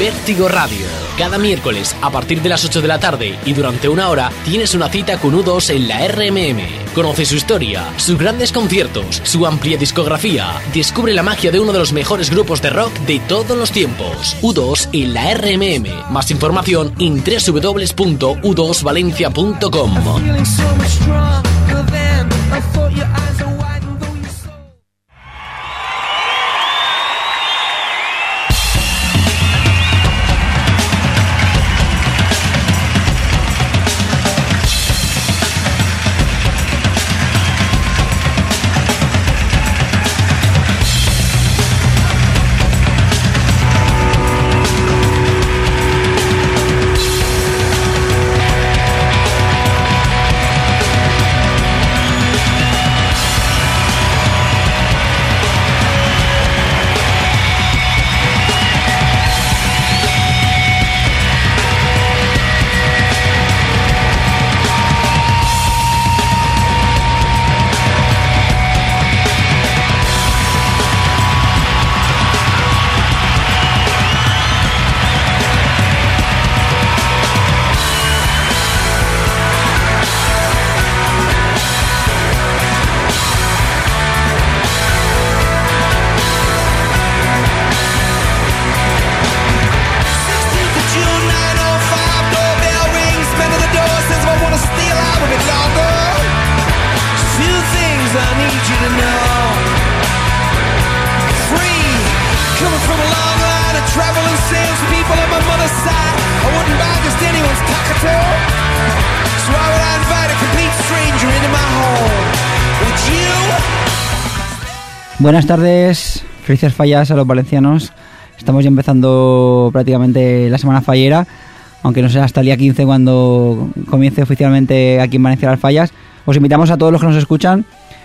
Vértigo Radio. Cada miércoles a partir de las 8 de la tarde y durante una hora tienes una cita con U2 en la RMM. Conoce su historia, sus grandes conciertos, su amplia discografía. Descubre la magia de uno de los mejores grupos de rock de todos los tiempos. U2 en la RMM. Más información en www.u2valencia.com. Buenas tardes, felices fallas a los valencianos. Estamos ya empezando prácticamente la semana fallera, aunque no sea hasta el día 15 cuando comience oficialmente aquí en Valencia las fallas. Os invitamos a todos los que nos escuchan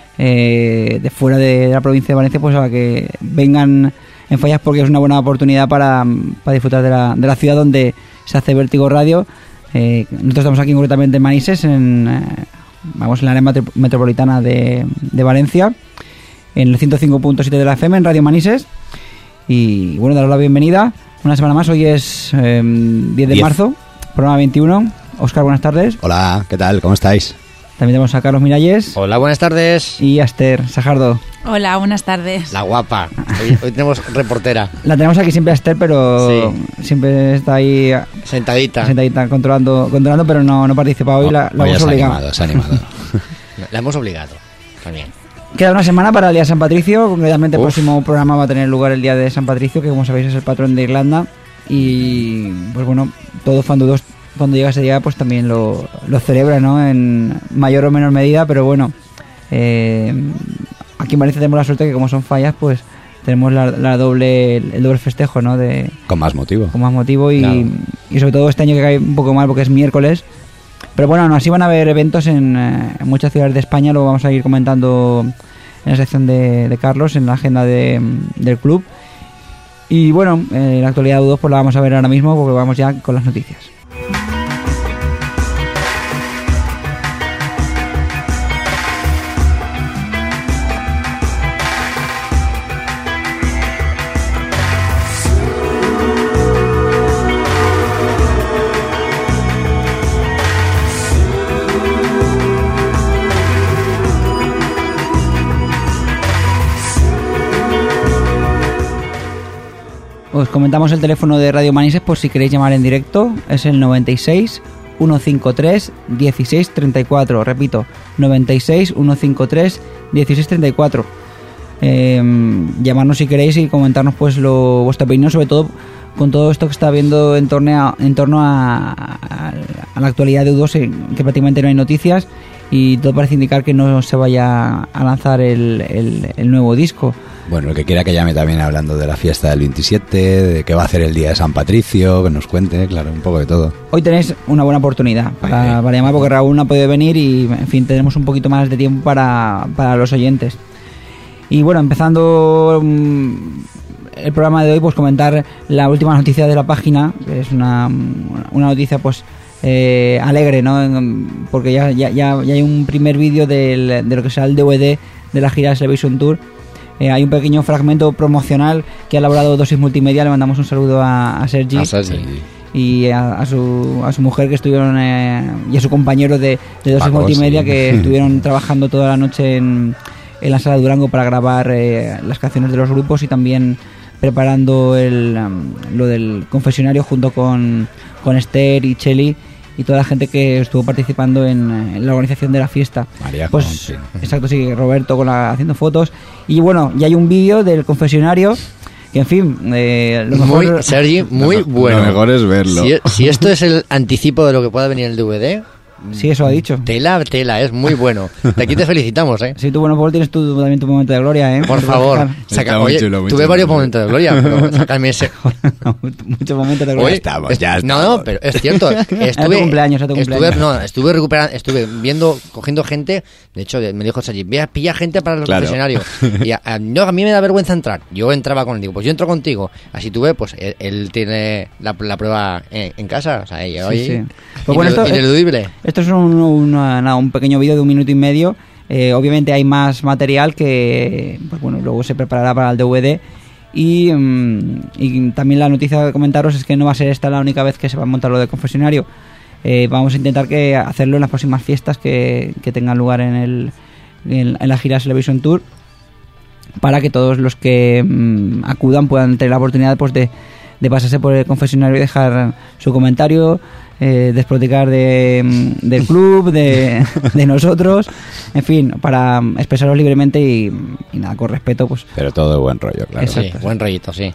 de fuera de la provincia de Valencia, pues a que vengan en fallas, porque es una buena oportunidad para disfrutar de la ciudad donde se hace Vértigo Radio. Nosotros estamos aquí concretamente en Manises, en la área metropolitana de Valencia, en el 105.7 de la FM, en Radio Manises. Y bueno, daros la bienvenida una semana más. Hoy es 10 de marzo, programa 21. Óscar, buenas tardes. Hola, ¿qué tal? ¿Cómo estáis? También tenemos a Carlos Miralles. Hola, buenas tardes. Y a Esther Sajardo. Hola, buenas tardes. La guapa. Hoy tenemos reportera. La tenemos aquí siempre a Esther, pero sí, siempre está ahí sentadita controlando, pero no participa hoy. La hemos obligado. Se ha animado. La hemos obligado también. Queda una semana para el Día de San Patricio. Concretamente el próximo programa va a tener lugar el Día de San Patricio, que como sabéis es el patrón de Irlanda. Y pues bueno, todo fan de U2 cuando llega ese día pues también lo celebra, ¿no? En mayor o menor medida, pero bueno, aquí en Valencia tenemos la suerte que como son fallas, pues tenemos el doble festejo, ¿no? Con más motivo. Y, claro. Y sobre todo este año que cae un poco mal porque es miércoles. Pero bueno, aún así van a haber eventos en muchas ciudades de España. Lo vamos a ir comentando en la sección de Carlos, en la agenda del club. Y bueno, la actualidad de U2 pues la vamos a ver ahora mismo, porque vamos ya con las noticias. Os comentamos el teléfono de Radio Manises por si queréis llamar en directo. Es el 96 153 1634. Repito, 96 153 1634. Llamarnos si queréis y comentarnos pues vuestra opinión, sobre todo con todo esto que está habiendo en torno a la actualidad de U2, que prácticamente no hay noticias y todo parece indicar que no se vaya a lanzar el nuevo disco. Bueno, el que quiera que llame también hablando de la fiesta del 27, de qué va a hacer el día de San Patricio, que nos cuente, claro, un poco de todo. Hoy tenéis una buena oportunidad para llamar, porque Raúl no ha podido venir y, en fin, tenemos un poquito más de tiempo para los oyentes. Y bueno, empezando el programa de hoy, pues comentar la última noticia de la página, que es una noticia pues alegre, ¿no? Porque ya hay un primer vídeo de lo que será el DVD de la gira Salvation Tour, Hay un pequeño fragmento promocional que ha elaborado Dosis Multimedia. Le mandamos un saludo a Sergi. Y a su mujer que estuvieron y a su compañero de Dosis Multimedia que estuvieron trabajando toda la noche en la sala de Durango para grabar las canciones de los grupos y también preparando lo del confesionario junto con Esther y Cheli y toda la gente que estuvo participando en la organización de la fiesta. María, pues exacto, sí, Roberto haciendo fotos. Y bueno, ya hay un vídeo del confesionario que, en fin, lo mejor... Sergi, muy bueno. Lo mejor es verlo. Si esto es el anticipo de lo que pueda venir en el DVD... Sí, eso ha dicho. Tela, es muy bueno. De aquí te felicitamos, ¿eh? Sí, tú, bueno, Paul, tienes tú también tu momento de gloria, ¿eh? Por favor. Oye, tuve varios momentos de gloria, pero sácame ese... Muchos momentos de gloria. No, pero es cierto. Estuve cumpleaños. Estuve recuperando, cogiendo gente. De hecho, me dijo Sergi, pilla gente para los confesionarios. Y a mí me da vergüenza entrar. Yo entraba con él, digo, pues yo entro contigo. Así tuve, pues él tiene la prueba en casa. O sea, sí. Pues bueno, ineludible. Esto es un pequeño vídeo de 1 minuto y medio. Obviamente hay más material que pues bueno, luego se preparará para el DVD. Y también la noticia de comentaros es que no va a ser esta la única vez que se va a montar lo de confesionario. Vamos a intentar hacerlo en las próximas fiestas que tengan lugar en la gira Celebration Tour, para que todos los que acudan puedan tener la oportunidad pues de pasarse por el confesionario y dejar su comentario, despotricar del club, de nosotros, en fin, para expresaros libremente y nada, con respeto, pues. Pero todo de buen rollo, claro. Exacto, sí, buen rollito, sí.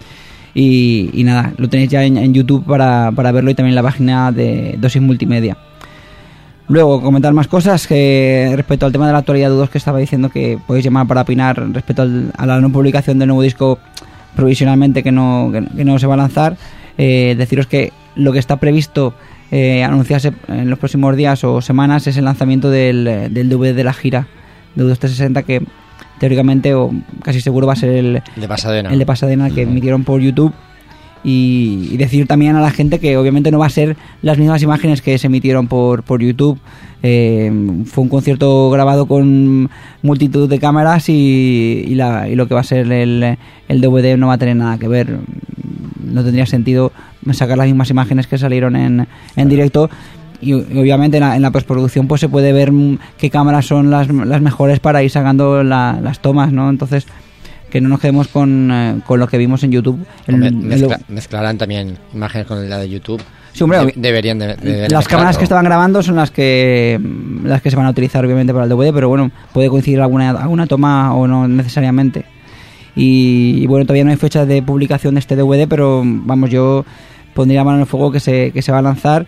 Y nada, lo tenéis ya en YouTube para verlo y también en la página de Dosis Multimedia. Luego, comentar más cosas que respecto al tema de la actualidad de U2 que estaba diciendo, que podéis llamar para opinar respecto a la no publicación del nuevo disco provisionalmente que no se va a lanzar. Deciros que lo que está previsto anunciarse en los próximos días o semanas es el lanzamiento del DVD de la gira de U2 360, que teóricamente o casi seguro va a ser el de Pasadena que emitieron por YouTube. Y decir también a la gente que obviamente no va a ser las mismas imágenes que se emitieron por YouTube. Fue un concierto grabado con multitud de cámaras y lo que va a ser el DVD no va a tener nada que ver. No tendría sentido sacar las mismas imágenes que salieron en directo. Y obviamente en la postproducción pues se puede ver qué cámaras son las mejores para ir sacando las tomas, ¿no? Entonces, que no nos quedemos con lo que vimos en YouTube. Mezclarán también imágenes con la de YouTube. Sí, hombre, deberían de las mezclarlo. cámaras que estaban grabando son las que se van a utilizar obviamente para el DVD, pero bueno, puede coincidir alguna toma o no necesariamente. Y bueno, todavía no hay fecha de publicación de este DVD, pero vamos, yo pondría mano en el fuego que se va a lanzar,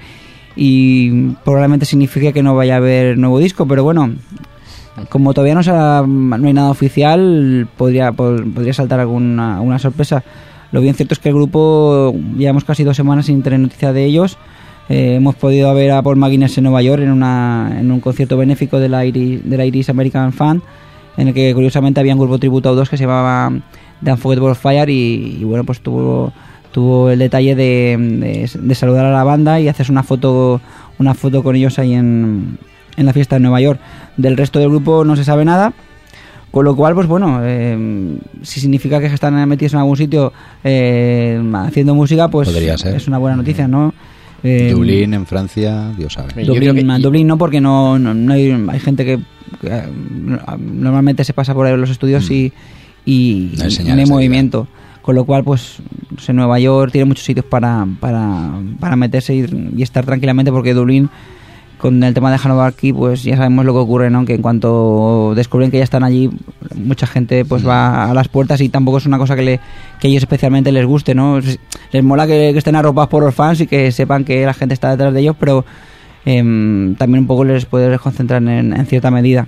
y probablemente signifique que no vaya a haber nuevo disco, pero bueno, como todavía no hay nada oficial, podría saltar alguna sorpresa. Lo bien cierto es que el grupo llevamos casi 2 semanas sin tener noticia de ellos. Hemos podido ver a Paul McGuinness en Nueva York en un concierto benéfico de la Irish American Fan, en el que curiosamente había un grupo tributo a U2 que se llamaba The Unforgettable Fire y bueno, pues tuvo el detalle de saludar a la banda y hacerse una foto con ellos ahí en la fiesta de Nueva York. Del resto del grupo no se sabe nada, con lo cual pues bueno, si significa que están metidos en algún sitio haciendo música, pues es una buena noticia, ¿no? Dublín en Francia, Dios sabe. Dublín no, porque no hay gente que normalmente se pasa por ahí los estudios y no hay movimiento, con lo cual pues en Nueva York tiene muchos sitios para meterse y estar tranquilamente, porque Dublín, con el tema de Hanover aquí, pues ya sabemos lo que ocurre, ¿no? Que en cuanto descubren que ya están allí, mucha gente pues va a las puertas, y tampoco es una cosa que a ellos especialmente les guste, ¿no? Les mola que estén arropados por los fans y que sepan que la gente está detrás de ellos, pero también un poco les puede desconcentrar en cierta medida.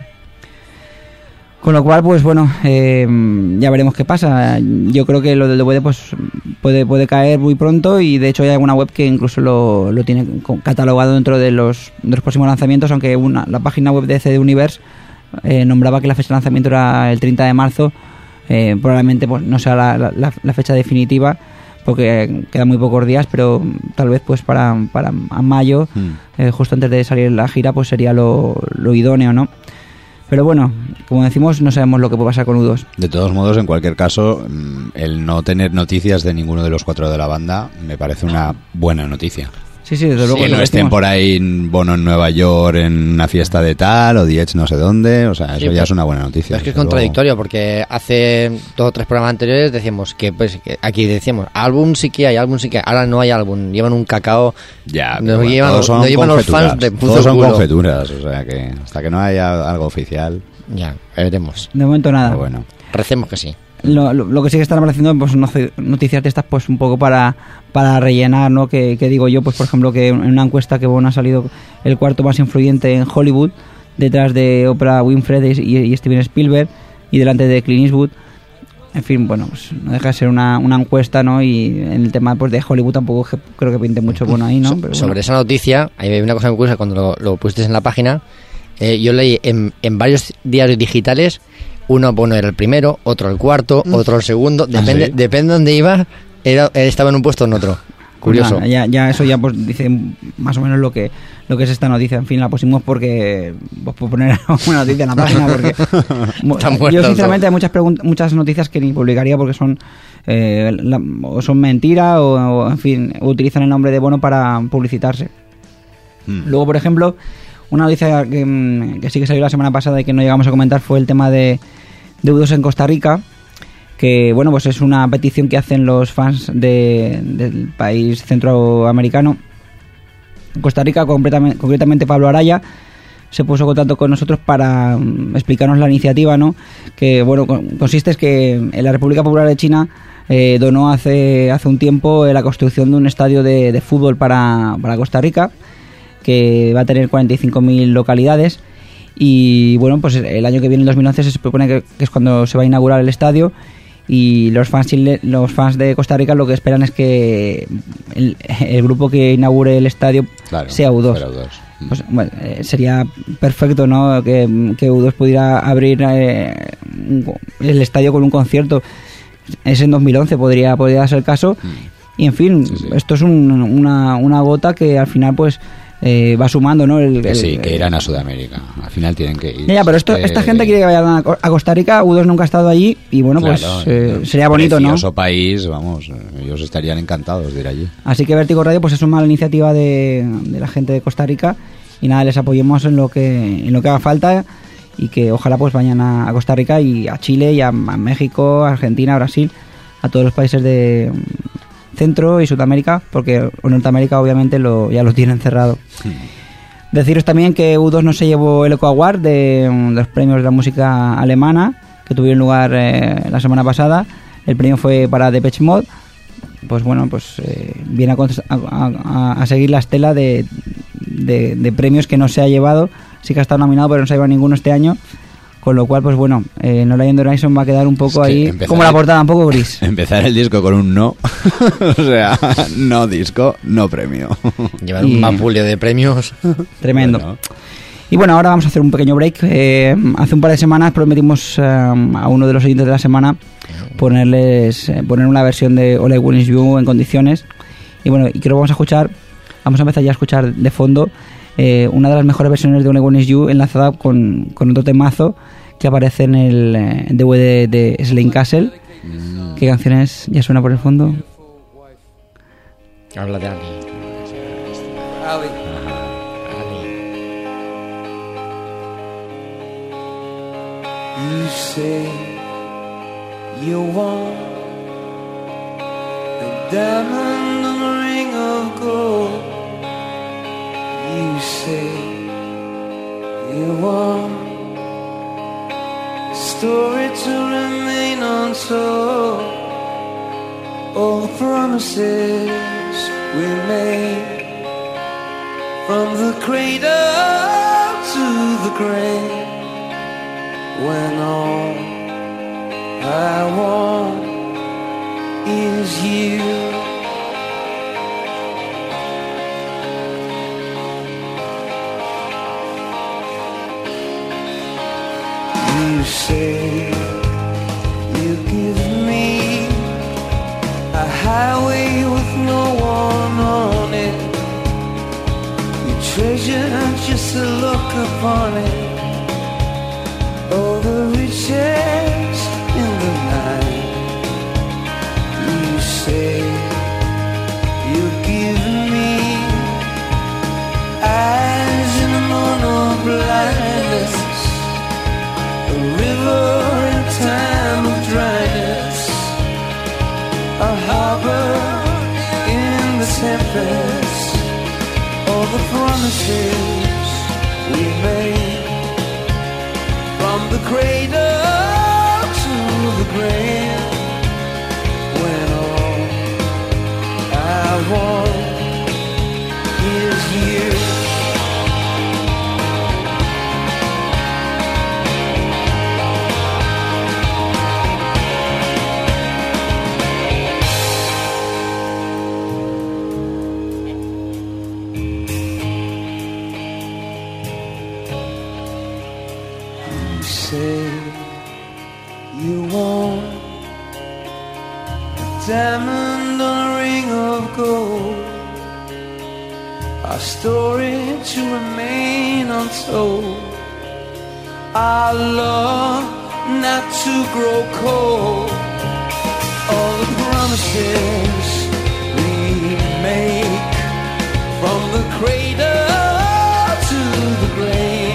Con lo cual, pues bueno, ya veremos qué pasa. Yo creo que lo del DVD pues puede caer muy pronto, y de hecho hay alguna web que incluso lo tiene catalogado dentro de los próximos lanzamientos, aunque la página web de CD Universe nombraba que la fecha de lanzamiento era el 30 de marzo. Probablemente pues no sea la fecha definitiva, porque quedan muy pocos días, pero tal vez pues para mayo, justo antes de salir la gira, pues sería lo idóneo, ¿no? Pero bueno, como decimos, no sabemos lo que puede pasar con U2. De todos modos, en cualquier caso, el no tener noticias de ninguno de los 4 de la banda me parece una buena noticia. Sí, desde luego. Que no estén por ahí Bono en Nueva York en una fiesta de tal, o The Edge no sé dónde, o sea, eso ya es una buena noticia. Es que es contradictorio, porque hace 2 o 3 programas anteriores decíamos que, pues, que aquí decíamos, álbum sí que hay, ahora no hay álbum, llevan un cacao, ya, nos llevan los fans de puto todos son culo. conjeturas, o sea que hasta que no haya algo oficial. Ya, veremos. De momento nada. Pero bueno. Recemos que sí. Lo que sí que están apareciendo, pues noticias de estas, pues un poco para rellenar, ¿no? Que digo yo, pues por ejemplo, que en una encuesta que Bono ha salido el 4º más influyente en Hollywood, detrás de Oprah Winfrey y Steven Spielberg, y delante de Clint Eastwood. En fin, bueno, pues no deja de ser una encuesta, ¿no? Y en el tema, pues, de Hollywood tampoco creo que pinte mucho Bono ahí, ¿no? Pero sobre esa noticia, hay una cosa muy curiosa cuando lo pusiste en la página. Yo leí en varios diarios digitales. Uno, Bono era el primero, otro el cuarto, otro el segundo. Depende de dónde iba, él estaba en un puesto o en otro. Curioso. Nada, ya eso ya pues dice más o menos lo que es esta noticia. En fin, la pusimos porque pues, por poner una noticia en la página, porque yo sinceramente hay muchas noticias que ni publicaría porque son o son mentira o en fin, utilizan el nombre de Bono para publicitarse. Luego, por ejemplo, una noticia que sí que salió la semana pasada y que no llegamos a comentar fue el tema de U2 en Costa Rica, que bueno, pues es una petición que hacen los fans del país centroamericano. Costa Rica, concretamente Pablo Araya, se puso en contacto con nosotros para explicarnos la iniciativa, ¿no? Que bueno, consiste es que en la República Popular de China donó hace un tiempo la construcción de un estadio de fútbol para Costa Rica, que va a tener 45.000 localidades, y bueno, pues el año que viene, en 2011, se propone que es cuando se va a inaugurar el estadio, y los fans de Costa Rica lo que esperan es que el grupo que inaugure el estadio sea U2. Pues, bueno, sería perfecto, ¿no? Que U2 pudiera abrir el estadio con un concierto. Es en 2011, podría ser el caso. Y en fin, esto es una gota que al final pues va sumando, ¿no? Que irán a Sudamérica. Al final tienen que ir. Ya, pero esta gente quiere que vayan a Costa Rica. U2 nunca ha estado allí y bueno, claro, pues sería bonito, ¿no? Precioso país, vamos, ellos estarían encantados de ir allí. Así que Vértigo Radio pues es una mala iniciativa de la gente de Costa Rica, y nada, les apoyemos en lo que haga falta, y que ojalá pues vayan a Costa Rica y a Chile y a México, Argentina, Brasil, a todos los países de Centro y Sudamérica, porque Norteamérica obviamente ya lo tienen cerrado. Deciros también que U2 no se llevó el Echo Award de los premios de la música alemana que tuvieron lugar la semana pasada. El premio fue para Depeche Mode. Pues bueno, pues viene a seguir la estela de premios que no se ha llevado. Sí que ha estado nominado, pero no se ha llevado ninguno este año. Con lo cual, pues bueno, No Line the Horizon va a quedar un poco ahí, como la portada, un poco gris. Empezar el disco con un no. O sea, no disco, no premio. Llevar un mapulio de premios. Tremendo. Bueno. Y bueno, ahora vamos a hacer un pequeño break. Hace un par de semanas prometimos a uno de los oyentes de la semana poner una versión de All I Want Is You en condiciones. Y bueno, y creo que vamos a empezar ya a escuchar de fondo una de las mejores versiones de All I Want Is You, enlazada con otro temazo que aparece en el DVD de Slane Castle. ¿Qué canciones ya suena por el fondo? Habla de Ali. You say you want a diamond and a ring of gold. You say you want a story to remain untold. All the promises we made, from the cradle to the grave, when all I want is you. You say you give me a highway with no one on it. You treasure just to look upon it. all the riches in the night. You say you'll give me eyes in the moon of blindness, a river in time of dryness, a harbor in the tempest. All the promises we made, from the cradle to the grave, when all I want is you. Say you want a diamond on a ring of gold, our story to remain untold, our love not to grow cold. All the promises we make, from the cradle to the grave,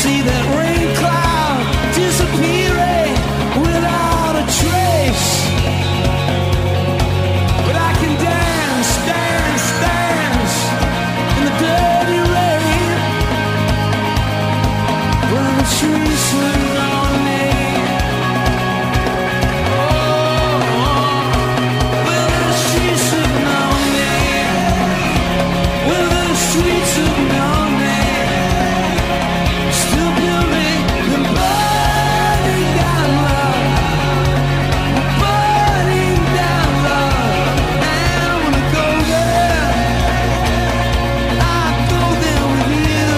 see that rain cloud disappearing without a trace. But I can dance, dance, dance in the dirty rain when the trees swing on me. Will the streets swing on me? Will the streets swing on me? Still building and burning down love, burning down love. And I wanna go there, I'll go there with you.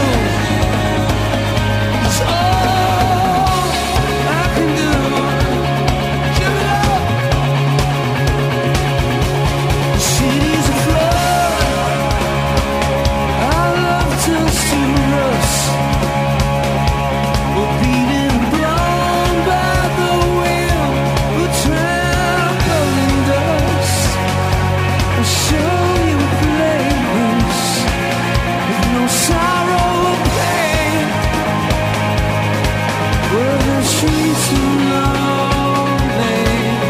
It's all I can do. Give it up. The city's afloat, our love turns to rust. We're beaten and blown by the wind, we're trampled in dust. I'll show you a place with no sorrow or pain, where the streets are lonely,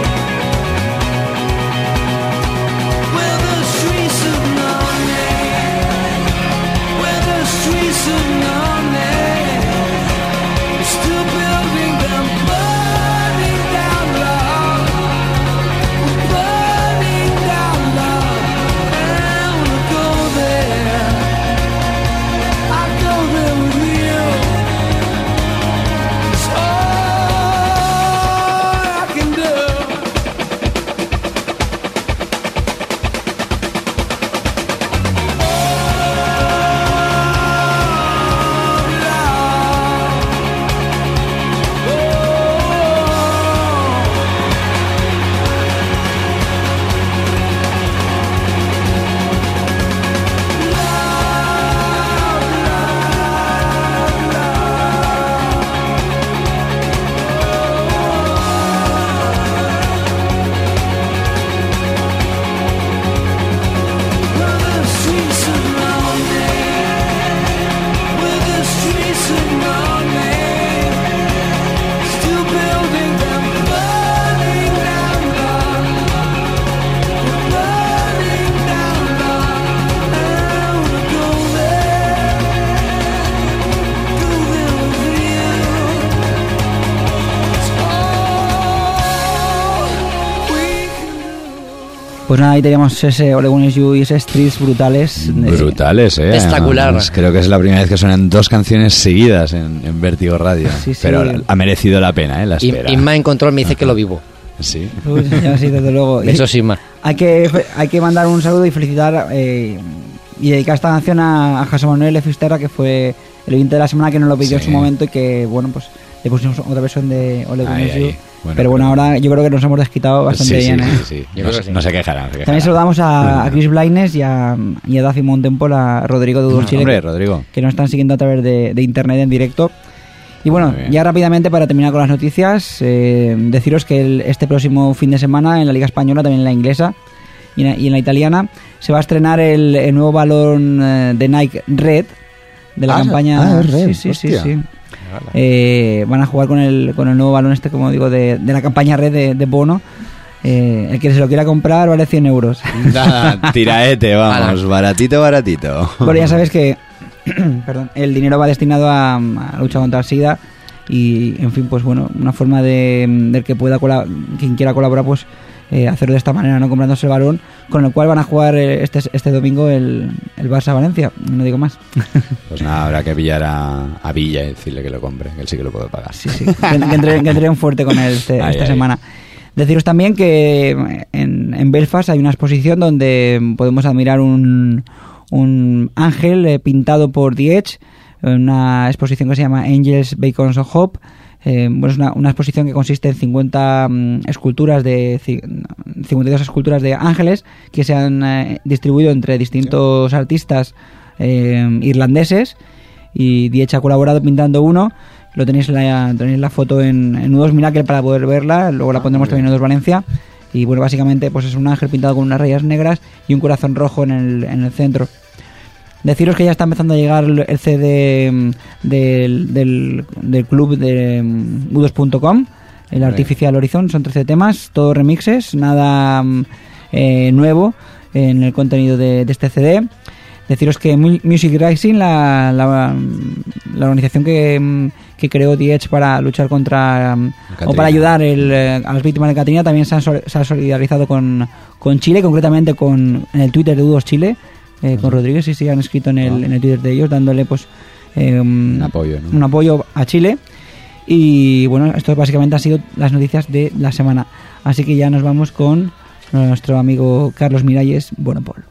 where the streets are lonely, where the streets are lonely. We're still building them, burning down love, we're burning down love. And I wanna go there, I'll go there with you. It's all I can do. Pues nada, ahí teníamos ese All I Want Is You y ese Streets brutales. Brutales, Espectacular. Además, creo que es la primera vez que suenan dos canciones seguidas en Vértigo Radio. Sí, sí. Pero ha merecido la pena, la Y espera. Inma en control me dice que lo vivo. Sí. Uy, ya, sí, desde luego. Eso sí, Inma. Hay que mandar un saludo y felicitar y dedicar esta canción a José Manuel Efisterra, que fue el oyente de la semana que nos lo pidió en su momento y que, bueno, pues le pusimos otra versión de All I Want Is You. Bueno, pero bueno, ahora yo creo que nos hemos desquitado bastante bien. Sí. Yo No, creo que sí. no se quejarán. También saludamos a Chris Blaines y a Daffy Montempol, a Rodrigo de Udol Chile, Hombre, Rodrigo. que nos están siguiendo a través de internet en directo. Y bueno, Muy bien. ya rápidamente para terminar con las noticias, deciros que este próximo fin de semana en la Liga Española, también en la inglesa y en la italiana, se va a estrenar el nuevo balón de Nike Red de la campaña. es Red, Sí. hostia. Van a jugar con el nuevo balón como digo, de la campaña Red de Bono. El que se lo quiera comprar vale 100 euros. Nada, tiraete, vamos, baratito. Bueno, ya sabes que perdón, el dinero va destinado a la lucha contra el SIDA y, en fin, pues bueno, una forma del que pueda quien quiera colaborar, pues hacerlo de esta manera, no comprándose el balón, con el cual van a jugar este domingo el Barça-Valencia, no digo más. Pues nada, habrá que pillar a Villa y decirle que lo compre, que él sí que lo puede pagar. Sí, que entre en fuerte con él esta semana. Deciros también que en Belfast hay una exposición donde podemos admirar un ángel pintado por The Edge, una exposición que se llama Angels, Beacons of Hope. Bueno, es una exposición que consiste en 52 esculturas de ángeles que se han distribuido entre distintos artistas irlandeses, y The Edge ha colaborado pintando uno. Lo tenéis la foto en U2 Miracle para poder verla, luego la pondremos también en U2 Valencia. Y bueno, básicamente pues es un ángel pintado con unas rayas negras y un corazón rojo en el centro. Deciros que ya está empezando a llegar el CD del club de budos.com, el Artificial Horizon. Son 13 temas, todos remixes, nada nuevo en el contenido de este CD. Deciros que Music Rising, la organización que creó The Edge para luchar contra o para ayudar a las víctimas de Katrina, también se ha solidarizado con Chile, concretamente en el Twitter de Udos Chile, con Rodríguez, y sí han escrito en el Twitter de ellos dándole pues un apoyo, ¿no? Un apoyo a Chile. Y bueno, esto básicamente han sido las noticias de la semana, así que ya nos vamos con nuestro amigo Carlos Miralles. Bueno, Paul.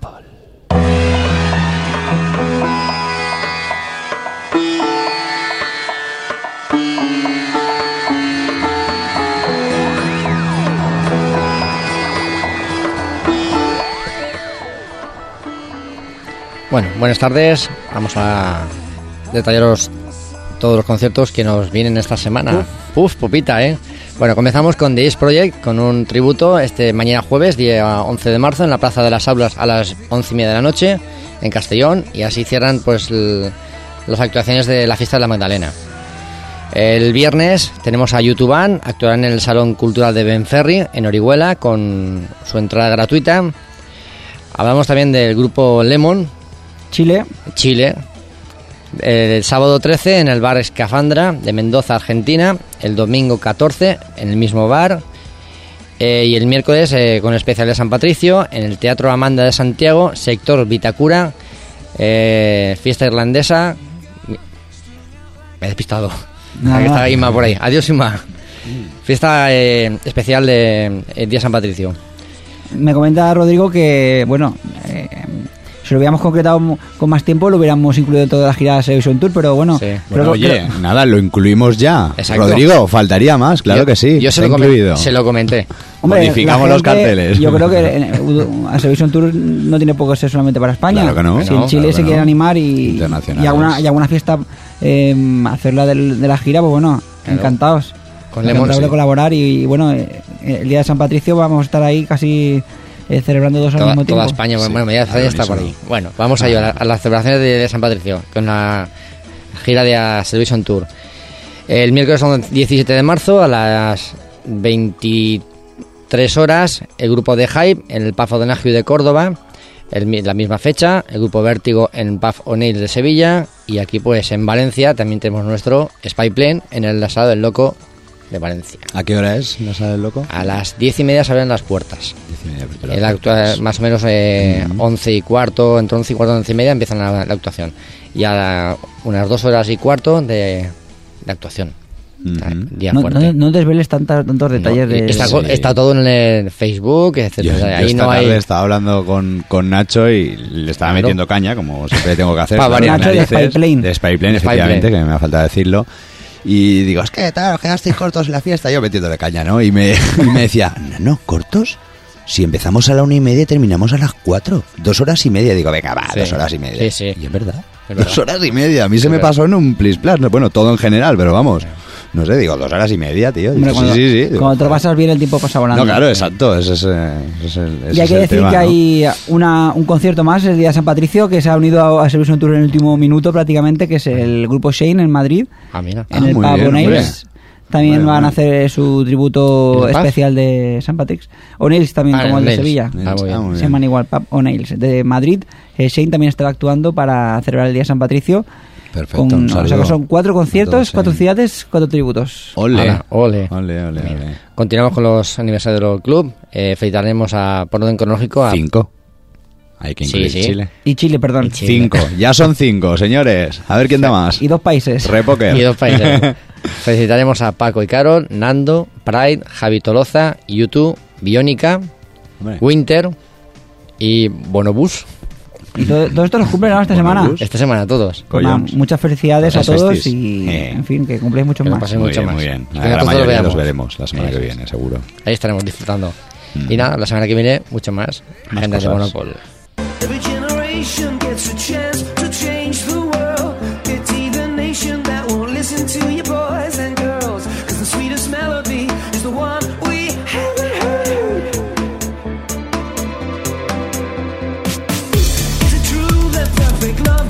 Bueno, buenas tardes. Vamos a detallaros todos los conciertos que nos vienen esta semana. Uf, popita, ¿eh? Bueno, comenzamos con The Ace Project, con un tributo mañana jueves, día 11 de marzo, en la Plaza de las Aulas a las 11:30 de la noche, en Castellón, y así cierran pues las actuaciones de la Fiesta de la Magdalena. El viernes tenemos a YouTube Band, actuarán en el Salón Cultural de Benferri, en Orihuela, con su entrada gratuita. Hablamos también del grupo Lemon, Chile. El sábado 13 en el bar Escafandra de Mendoza, Argentina. El domingo 14 en el mismo bar. Y el miércoles con especial de San Patricio en el Teatro Amanda de Santiago, sector Vitacura. Fiesta irlandesa. Me he despistado. Aquí está Inma por ahí. Adiós, Inma. Fiesta especial de Día San Patricio. Me comenta Rodrigo que, bueno, si lo hubiéramos concretado con más tiempo, lo hubiéramos incluido en toda la gira de Television Tour, pero bueno. Sí. Bueno, oye, nada, lo incluimos ya. Exacto. Rodrigo, faltaría más, claro que sí. Yo se lo comenté. Hombre, modificamos los carteles. Yo creo que a Television Tour no tiene por qué ser solamente para España. Claro que no. Si en Chile se quiere animar y alguna fiesta, hacerla de la gira, pues bueno, claro. Encantados. Con Lemon, encantados de colaborar y bueno, el día de San Patricio vamos a estar ahí casi celebrando dos al mismo tiempo. Toda España, sí, bueno, ya está por ahí. Bueno, vamos a ir a las celebraciones de San Patricio con la gira de Television Tour. El miércoles 17 de marzo a las 23 horas el grupo de Hype en el Pub O'Donoghue de Córdoba. La misma fecha, el grupo Vértigo en Pub O'Neill de Sevilla. Y aquí pues en Valencia también tenemos nuestro Spy Plane en el Asado del Loco de Valencia. ¿A qué hora es la Sala del Loco? A las 10:30 se abren las puertas. 10:30 más o menos 11 y cuarto, entre 11 y cuarto y 11:30 empiezan la actuación. Y a unas 2 horas y cuarto de actuación. Día fuerte. No desveles tantos detalles. Está todo en el Facebook, etc. Yo esta tarde estaba hablando con Nacho y le estaba metiendo caña, como siempre tengo que hacer. Nacho de Spy Plane. De Spy Plane, efectivamente, que me ha faltado decirlo. Y digo, es que tal, quedasteis cortos en la fiesta. Yo metiéndole caña, ¿no? Y me decía, no, ¿cortos? Si empezamos a la 1:30 y terminamos a las 4. 2 horas y media. Digo, venga, va, sí. 2 horas y media. Sí, sí. Y es verdad. 2 horas y media. A mí se me pasó en un plis-plas. Bueno, todo en general, pero vamos. No sé, digo, 2 horas y media, tío. Hombre, sí. Cuando te lo pasas bien, el tiempo pasa volando. No, claro, exacto. Ese es y hay que decir tema, que ¿no? hay un concierto más el día de San Patricio que se ha unido a Television Tour en el último minuto prácticamente, que es el grupo Shane en Madrid. Mira. En el Pub O'Neill's. También van a hacer su tributo especial de San Patrick's. O'Neill's también, como el de Sevilla. Se llaman igual, Pub O'Neill's. De Madrid, Shane también estará actuando para celebrar el día de San Patricio. Perfecto, o sea que son 4 conciertos, 4 ciudades, 4 tributos. Ole. Continuamos con los aniversarios del club. Felicitaremos por orden cronológico a 5. Hay que incluir Chile. Y Chile, perdón. 5. Ya son 5, señores. A ver quién da más. Y 2 países. Repoker. Y 2 países. Felicitaremos a Paco y Carol, Nando, Pride, Javi Toloza, YouTube, Biónica, Winter y Bonobús. Y todo esto los cumplen esta semana. Esta semana todos. Muchas felicidades a todos y, en fin, que cumpláis mucho más. Muy bien. La mayoría los veremos la semana que viene, seguro. Ahí estaremos disfrutando. Y nada, la semana que viene, mucho más. Agenda de Monopol. Every generation gets a chance to change the world. Pity the nation that won't listen to you boys and girls. 'Cause the sweetest melody is the one we haven't heard. Is it true that perfect love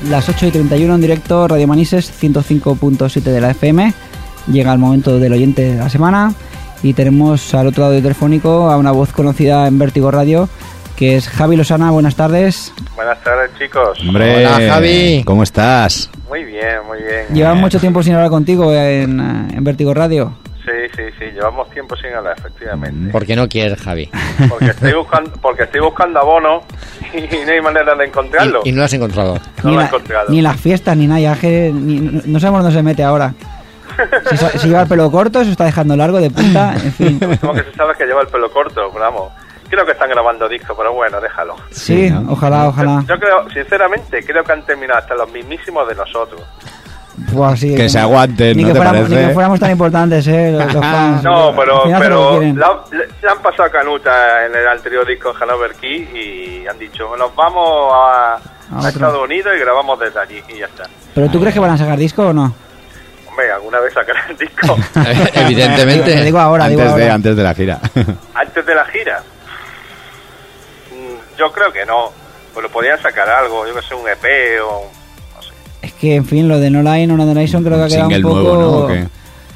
las 8:31 en directo, Radio Manises 105.7 de la FM. Llega el momento del oyente de la semana y tenemos al otro lado del telefónico a una voz conocida en Vértigo Radio, que es Javi Lozana. Buenas tardes. Buenas tardes, chicos. Hombre, Hola, Javi. ¿Cómo estás? Muy bien, muy bien. Llevamos mucho tiempo sin hablar contigo en Vértigo Radio. Sí, llevamos tiempo sin hablar, efectivamente. ¿Por qué no quieres, Javi? Porque estoy buscando abono y no hay manera de encontrarlo. Y no lo has encontrado. No lo he encontrado. Ni las fiestas ni nada, ya que no sabemos dónde se mete ahora. Si lleva el pelo corto, se está dejando largo de punta, en fin. Como que se sabe que lleva el pelo corto, pero vamos. Creo que están grabando disco, pero bueno, déjalo. Sí, ¿no? ojalá. Yo creo, sinceramente, creo que han terminado hasta los mismísimos de nosotros. Buah, sí, Que se aguanten, ni ¿no que te fuéramos, parece? Ni que fuéramos tan importantes, los fans. No, Al pero final hace lo que quieren. le han pasado canuta en el anterior disco Hanover Key y han dicho, nos vamos a otro. Estados Unidos y grabamos desde allí y ya está. ¿Pero tú crees que van a sacar disco o no? Hombre, alguna vez sacarán el disco. Te Evidentemente. digo ahora, Antes de la gira. Antes de la gira. Yo creo que no. Pues lo podían sacar algo, yo que sé, un EP o no sé. Es que, en fin, lo de No Line o No Donation creo que ha quedado Single un poco... nuevo, ¿no? ¿O qué?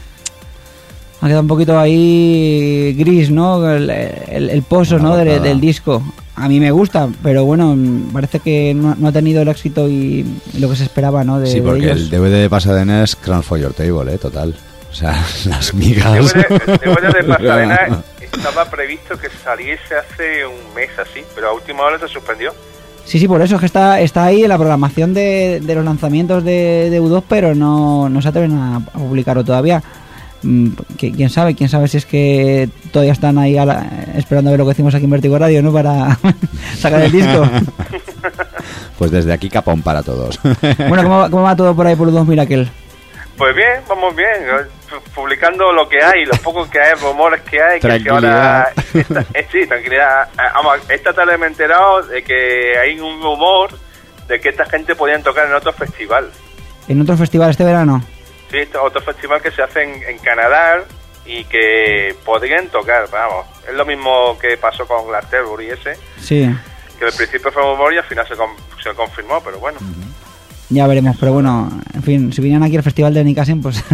Ha quedado un poquito ahí gris, ¿no? El pozo, ¿no? Del disco. A mí me gusta, pero bueno, parece que no ha tenido el éxito y lo que se esperaba, ¿no? Sí, de porque ellos. el DVD de Pasadena es Crown for Your Table, total. O sea, las migas. El DVD de Pasadena estaba previsto que saliese hace un mes así, pero a última hora se suspendió. Sí, por eso es que está ahí en la programación de los lanzamientos de U2, pero no se atreven a publicarlo todavía. ¿Quién sabe si es que todavía están ahí esperando a ver lo que decimos aquí en Vértigo Radio, ¿no? Para sacar el disco. Pues desde aquí capón para todos. Bueno, ¿cómo va todo por ahí por U2 Miracle? Pues bien, vamos bien, publicando lo que hay, los pocos que hay, rumores que hay, que ahora... sí, tranquilidad. Vamos, esta tarde me he enterado de que hay un rumor de que esta gente podían tocar en otro festival. ¿En otro festival este verano? Sí, otro festival que se hace en Canadá y que podrían tocar, vamos. Es lo mismo que pasó con Glastonbury ese, Sí, que al principio fue rumor y al final se confirmó, pero bueno. ya veremos, pero bueno, en fin, si vinieran aquí al festival de Nikasen, pues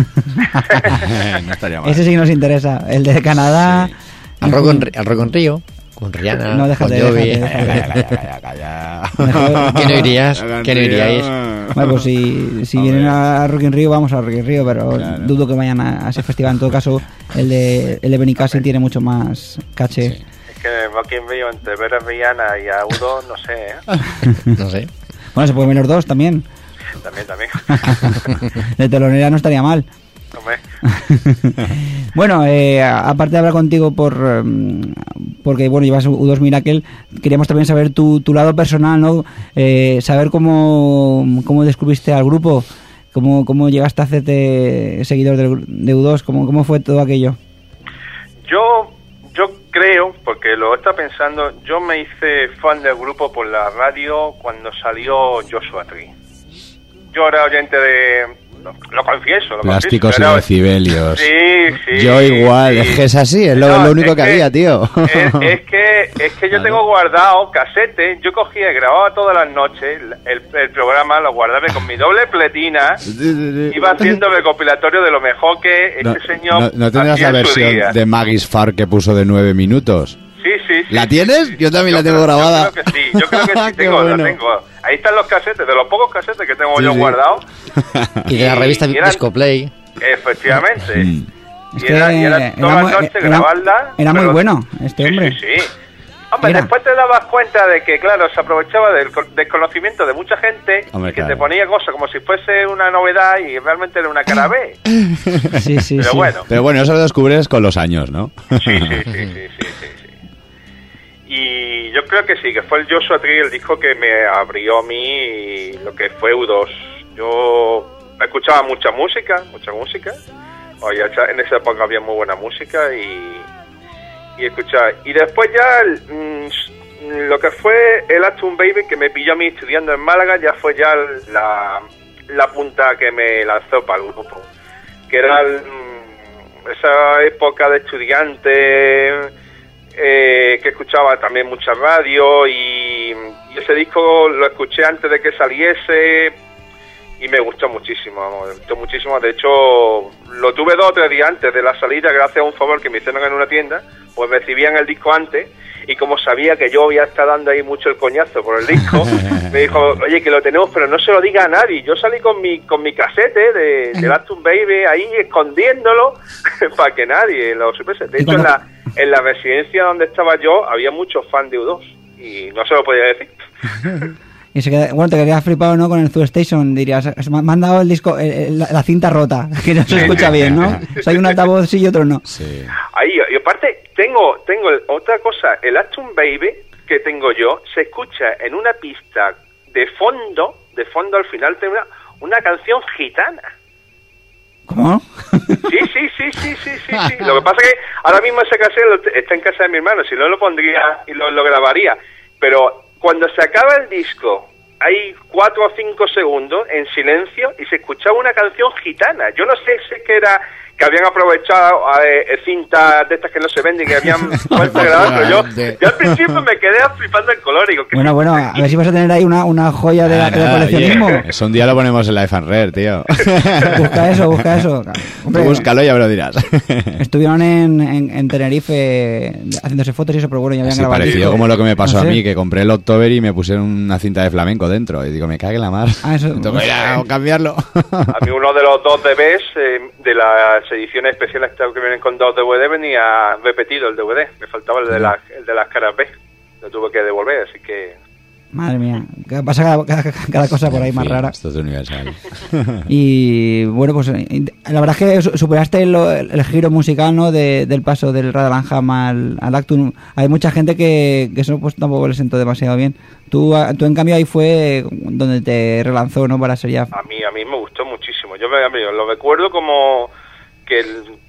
No estaría mal. ese sí que nos interesa. El de Canadá... Al Rock en Río, con Rihanna, No, déjate, con Jovi. Calla. ¿Que no irías? ¿Que no iríais? Bueno, pues si vienen a Rock in Rio, vamos a Rock in Rio, pero Claro. dudo que vayan a ese festival. En todo caso, el de Benicassim tiene mucho más caché. Sí. Es que Rock in Rio entre ver a Rihanna y a Udo, no sé, ¿eh? No sé. Bueno, se pueden ver los dos también. También. De telonera no estaría mal. Hombre. Bueno, aparte de hablar contigo porque bueno, llevas U2 Miracle, queríamos también saber tu lado personal, ¿no? Saber cómo descubriste al grupo, cómo llegaste a hacerte seguidor de U2, cómo fue todo aquello. Yo creo, porque lo he estado pensando, yo me hice fan del grupo por la radio cuando salió Joshua Tree. Yo era oyente de... Lo confieso. Plásticos y Era- decibelios. Sí. Yo igual, sí. es que es así, es lo No, único es que había, tío. Es que yo tengo guardado casetes, yo cogía y grababa todas las noches el programa, lo guardaba con mi doble pletina, iba haciendo el recopilatorio de lo mejor que este señor ¿No tendrás hacía la en su versión día. de Maggie's Far que puso de 9 minutos? Sí. ¿La tienes? Yo también la tengo grabada. Yo creo que sí, Qué la bueno. tengo. Ahí están los casetes, de los pocos casetes que tengo Sí, yo sí. guardados. Y de la revista Y eran- Disco Play. Efectivamente. Es Y que era todas las noches grabarla. era muy pero- bueno este hombre. Sí. Hombre, Mira. después te dabas cuenta de que, claro, se aprovechaba del desconocimiento de mucha gente, Hombre, que claro. te ponía cosas como si fuese una novedad y realmente era una cara B. Sí. Pero bueno, Pero bueno, eso lo descubres con los años, ¿no? sí. Y yo creo que sí, que fue el Joshua Tree el disco que me abrió a mí lo que fue U2. Yo escuchaba mucha música. Oye, en esa época había muy buena música y escuchaba. Y después ya lo que fue el Actum Baby, que me pilló a mí estudiando en Málaga, ya fue ya la punta que me lanzó para el grupo. Que era esa época de estudiante, que escuchaba también mucha radio y ese disco lo escuché antes de que saliese, y me gustó muchísimo, vamos, me gustó muchísimo. De hecho, lo tuve 2 o 3 días antes de la salida, gracias a un favor que me hicieron en una tienda, pues me recibían el disco antes, y como sabía que yo había estado dando ahí mucho el coñazo por el disco, me dijo, oye, que lo tenemos, pero no se lo diga a nadie. Yo salí con mi casete de Lactum Baby ahí escondiéndolo para que nadie lo supiese. De hecho, en la residencia donde estaba yo había muchos fans de U2 y no se lo podía decir. Y se queda, bueno, te quedas flipado, ¿no? Con el Zoo Station, dirías, me han dado el disco, la cinta rota, que no se escucha bien, ¿no? O sea, hay un altavoz sí y otro no. Sí. Ahí, y aparte, tengo otra cosa, el Lactum Baby que tengo yo, se escucha en una pista de fondo al final tiene una canción gitana. ¿Cómo? Sí. Lo que pasa es que ahora mismo ese cassette está en casa de mi hermano, si no lo pondría y lo grabaría, pero cuando se acaba el disco hay 4 o 5 segundos en silencio y se escuchaba una canción gitana. Yo no sé si es que era que habían aprovechado cintas de estas que no se venden, que habían vuelto a grabar, pero yo al principio me quedé flipando el color. Digo, bueno, a ver si vas a tener ahí una joya de coleccionismo. Oye, eso un día lo ponemos en Life and Rare, tío. Busca eso. Hombre, tú búscalo y ya me lo dirás. Estuvieron en Tenerife haciéndose fotos y eso, pero bueno, ya habían Sí, grabado. parecido como lo que me pasó No sé. a mí, que compré el October y me pusieron una cinta de flamenco dentro. Y digo, me cague la mar. Eso. Me tocó ir a cambiarlo. a mí uno de los 2 DVDs de las ediciones especiales que vienen con 2 DVD venía repetido el DVD. Me faltaba el de las caras B. Lo tuve que devolver, así que... Madre mía, pasa cada cosa por ahí más Sí, rara. Esto es universal. Y bueno, pues la verdad es que superaste el giro musical, ¿no? Del paso del Radalanham al Lactum. Hay mucha gente que eso pues tampoco le sentó demasiado bien. Tú en cambio ahí fue donde te relanzó, ¿no? Para ser ya... A mí me gustó muchísimo. Yo lo recuerdo como que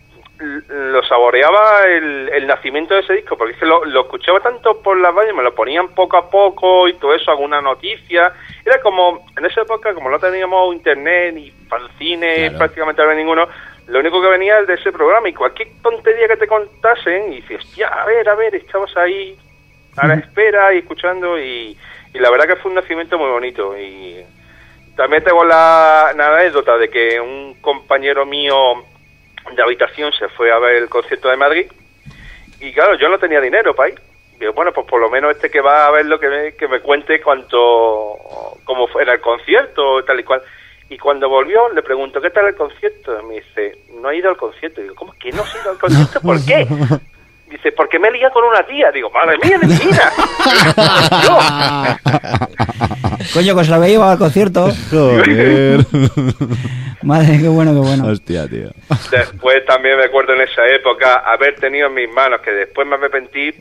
lo saboreaba el nacimiento de ese disco, porque es que lo escuchaba tanto por la radio, me lo ponían poco a poco y todo eso, alguna noticia. Era como, en esa época, como no teníamos internet ni fanzines, Claro. prácticamente no había ninguno, lo único que venía es de ese programa, y cualquier tontería que te contasen, y dices, hostia, a ver, estabas ahí a la espera y escuchando, y la verdad que fue un nacimiento muy bonito. Y también tengo la anécdota de que un compañero mío de habitación se fue a ver el concierto de Madrid, y claro, yo no tenía dinero para ir. Digo, bueno, pues por lo menos este que va a verlo que me cuente cómo fue el concierto, tal y cual. Y cuando volvió, le pregunto, ¿qué tal el concierto? Y me dice, no he ido al concierto. Digo, ¿cómo que no has ido al concierto? ¿Por qué? Dice, porque me he liado con una tía. Digo, madre mía de mi vida. Coño, que se lo había llevado al concierto. Joder. Madre, qué bueno. Hostia, tío. Después también me acuerdo en esa época haber tenido en mis manos, que después me arrepentí,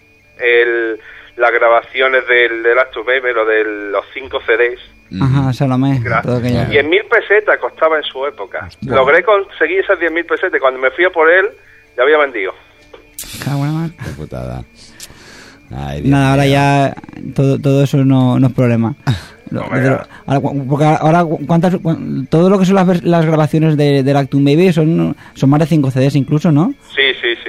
las grabaciones del Lactum Baby, lo de los 5 CDs. Ajá, Salomé. Gracias. Todo aquello. 10.000 pesetas costaba en su época. Logré conseguir esas 10.000 pesetas, y cuando me fui a por él, ya había vendido. Cago en la mar. Qué putada. Ay, Dios Nada, ahora mío. ya todo eso no es problema. Porque ahora todo lo que son las grabaciones de Lactum Baby son más de 5 CDs incluso, ¿no? Sí.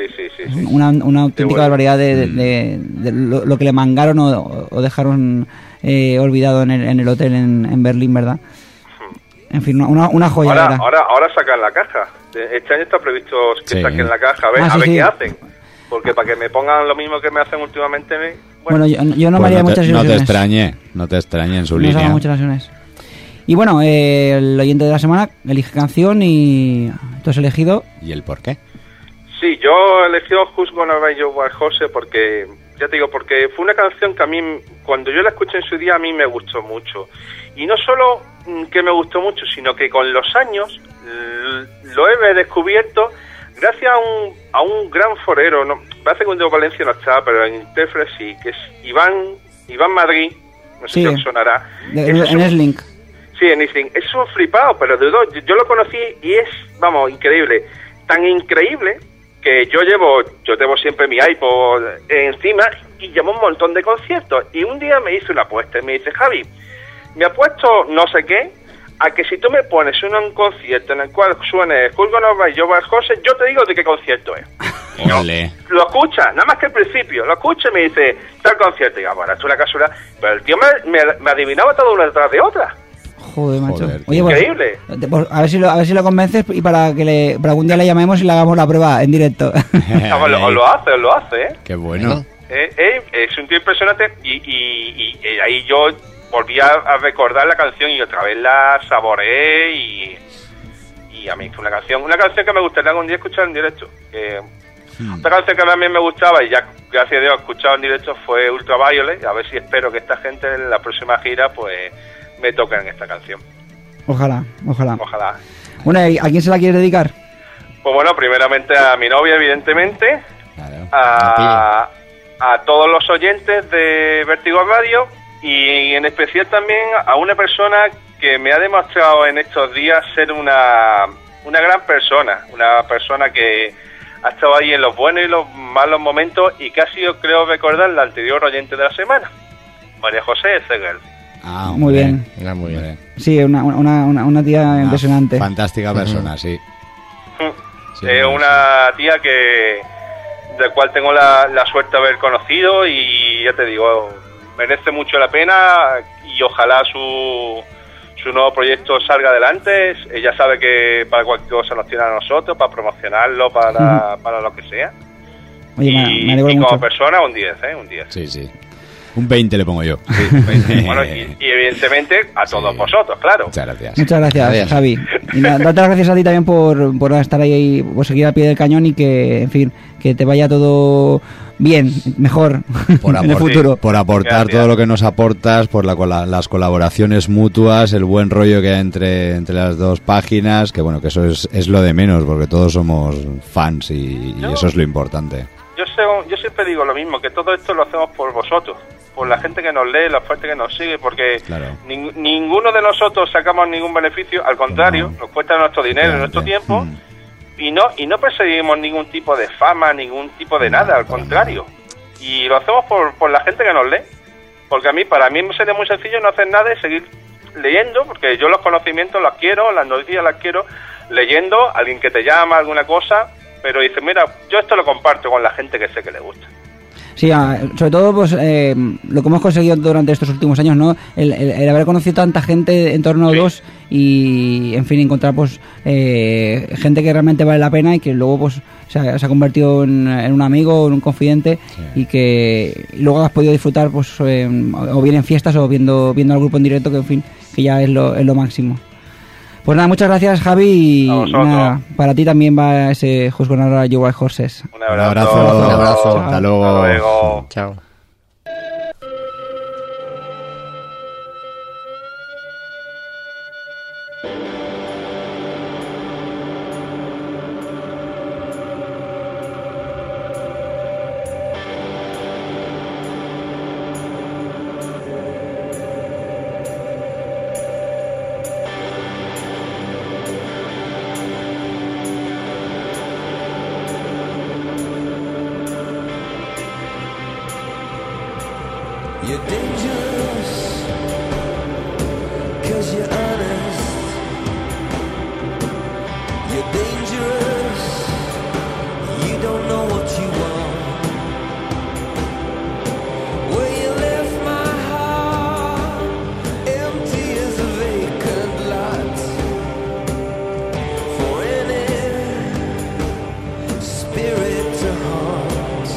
Una auténtica bueno. barbaridad de lo que le mangaron o dejaron olvidado en el hotel en Berlín, ¿verdad? En fin, una joya. era. Ahora sacan la caja. Este año está previsto que Sí. saquen la caja. A ver, Ah, sí, a ver sí. qué hacen. Porque para que me pongan lo mismo que me hacen últimamente... Bueno, yo no Pues me haría no muchas te ilusiones. no te extrañe en su No se hagan línea. muchas ilusiones. Y bueno, el oyente de la semana elige canción y tú has elegido... ¿Y el por qué? Sí, yo elegí Who's Gonna Buy Your White Horse porque, ya te digo, porque fue una canción que a mí, cuando yo la escuché en su día, a mí me gustó mucho. Y no solo que me gustó mucho, sino que con los años lo he descubierto gracias a un gran forero, no, parece que un de Valencia no está, pero en Tefra sí, que es Iván Madrid, no sé Sí. si os sonará. En Es un- Slink. Sí, en Isling. Es un flipado, pero de dos. Yo lo conocí y es, vamos, increíble. Tan increíble que yo llevo siempre mi iPod encima y llevo un montón de conciertos. Y un día me hizo una apuesta y me dice, Javi, me apuesto no sé qué a que si tú me pones un concierto en el cual suene Who's Gonna Buy Your White Horse, yo te digo de qué concierto es. Ole. Lo escucha, nada más que al principio, lo escucha y me dice, tal concierto. Y digo, bueno, esto es una casualidad. Pero el tío me adivinaba todo una detrás de otra. Joder, macho. Joder, Oye, pues, Increíble. pues, a ver si lo convences y para que algún día le llamemos y le hagamos la prueba en directo. Vamos, os lo hace, ¿eh? Qué bueno. Es un tío impresionante y ahí yo volví a recordar la canción y otra vez la saboreé y a mí fue una canción que me gustaría algún día escuchar en directo. Otra canción que también me gustaba y ya gracias a Dios he escuchado en directo fue Ultraviolet. A ver si espero que esta gente en la próxima gira pues me toquen esta canción. Ojalá. Bueno, ¿y a quién se la quieres dedicar? Pues bueno, primeramente a mi novia, evidentemente, Claro. a todos los oyentes de Vértigo Radio y en especial también a una persona que me ha demostrado en estos días ser una gran persona, una persona que ha estado ahí en los buenos y los malos momentos y que ha sido, creo recordar, la anterior oyente de la semana, María José Zegel. Ah, Muy bien. Muy bien. Sí, una tía impresionante. Fantástica persona, sí. Sí, Es una tía del cual tengo la suerte de haber conocido y ya te digo, merece mucho la pena y ojalá su nuevo proyecto salga adelante. Ella sabe que para cualquier cosa nos tiene a nosotros, para promocionarlo, para lo que sea. Oye, me alegro y mucho. como persona un 10, un 10. Sí. Un 20 le pongo yo. Bueno, y evidentemente a todos vosotros, claro. Muchas gracias. Muchas gracias, Adiós. Javi. Y date las gracias a ti también por estar ahí, por seguir al pie del cañón y que, en fin, que te vaya todo bien, mejor en el futuro. Por aportar Gracias. todo lo que nos aportas, por las colaboraciones mutuas, el buen rollo que hay entre las dos páginas, que bueno, que eso es lo de menos, porque todos somos fans y eso es lo importante. Yo siempre digo lo mismo, que todo esto lo hacemos por vosotros, por la gente que nos lee, la gente que nos sigue, porque Claro. ninguno de nosotros sacamos ningún beneficio, al contrario, nos cuesta nuestro dinero, nuestro tiempo, y no perseguimos ningún tipo de fama, ningún tipo de nada, al contrario. Y lo hacemos por la gente que nos lee, porque para mí sería muy sencillo no hacer nada y seguir leyendo, porque yo los conocimientos los quiero, las noticias las quiero, leyendo, alguien que te llama, alguna cosa, pero dice, mira, yo esto lo comparto con la gente que sé que le gusta. Sí, sobre todo pues lo que hemos conseguido durante estos últimos años, ¿no? El haber conocido tanta gente en torno a dos y, en fin, encontrar pues gente que realmente vale la pena y que luego pues se ha convertido en un amigo, en un confidente y que luego has podido disfrutar pues o bien en fiestas o viendo al grupo en directo, que en fin, que ya es lo máximo. Pues nada, muchas gracias, Javi, y A vosotros. nada, para ti también va ese Who's Gonna Ride Your White Horses. Un Un abrazo. Un abrazo. Hasta luego. Hasta luego. Chao. You're dangerous, 'cause you're honest. You're dangerous, you don't know what you want. Where you left my heart, empty as a vacant lot. For any spirit to haunt.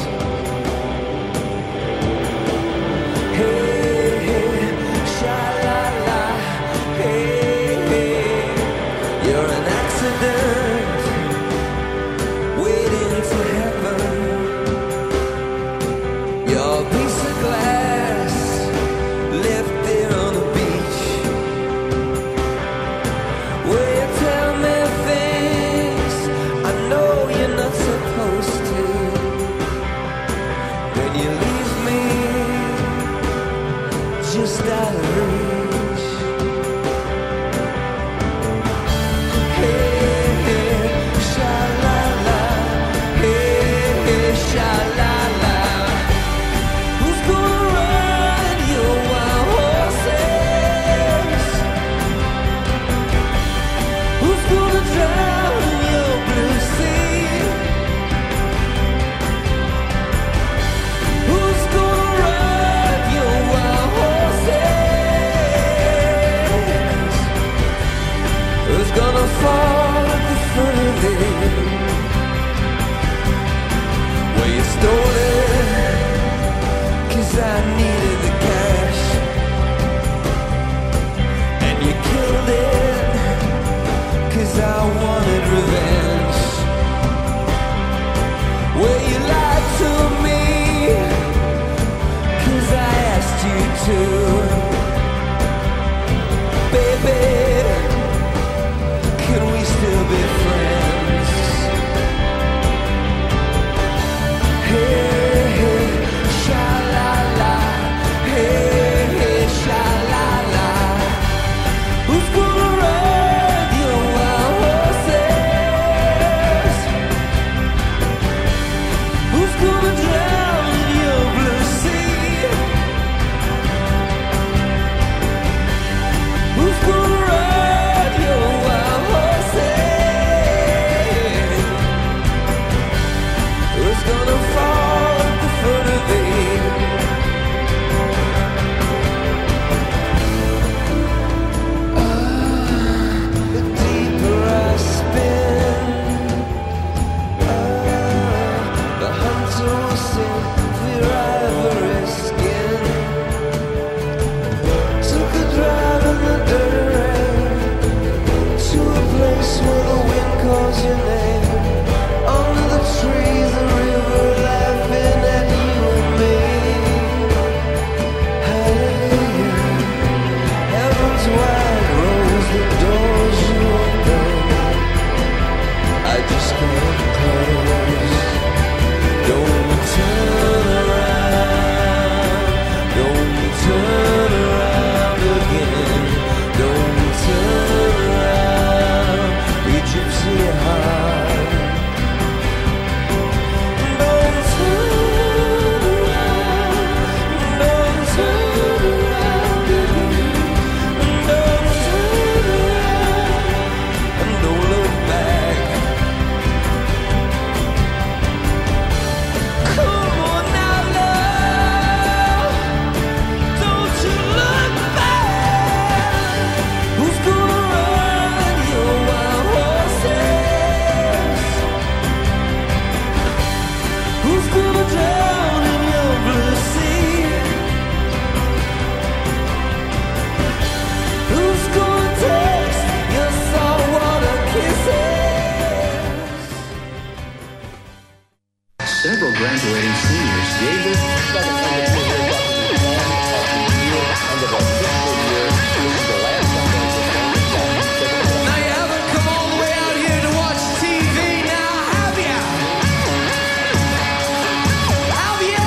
Hey, hey, sha-la-la, hey, hey, you're an accident waiting for heaven. You're a piece of glass left there on the beach, where you tell me things I know you're not supposed to. When you leave me just out of reach. Hey, hey, sha-la-la, hey, hey, sha-la-la. Who's gonna ride your wild horses? fall at the foot of it. Well, you stole it, 'cause I needed the cash. And you killed it, 'cause I wanted revenge. Well, you lied to me, 'cause I asked you to. Baby, can we still be friends? Hey, hey, sha-la-la. Hey, hey, sha-la-la. Who's gonna ride your wild horses? Who's gonna drown in your blue sea? Who's gonna ride your wild horses? Who's gonna fall at the foot of thee? The deeper I spin, the hunter will sink their ivory skin. Took a drive in the dirty rain to a place where the wind calls your name. Under the trees, the river laughing at you and me. Hallelujah, heaven's wide rose, the doors you open, I just can't close. Don't turn around, don't turn around again, don't turn around, you gypsy heart. Don't turn around, don't turn around again, don't turn around, and don't look back. Come on now, love, don't you look back. Who's gonna ride your wild horses? Who's gonna drown in your blue sea? Who's gonna taste your saltwater kisses? Several graduating seniors gave this Now you haven't come all the way out here to watch TV now, have ya? Have ya?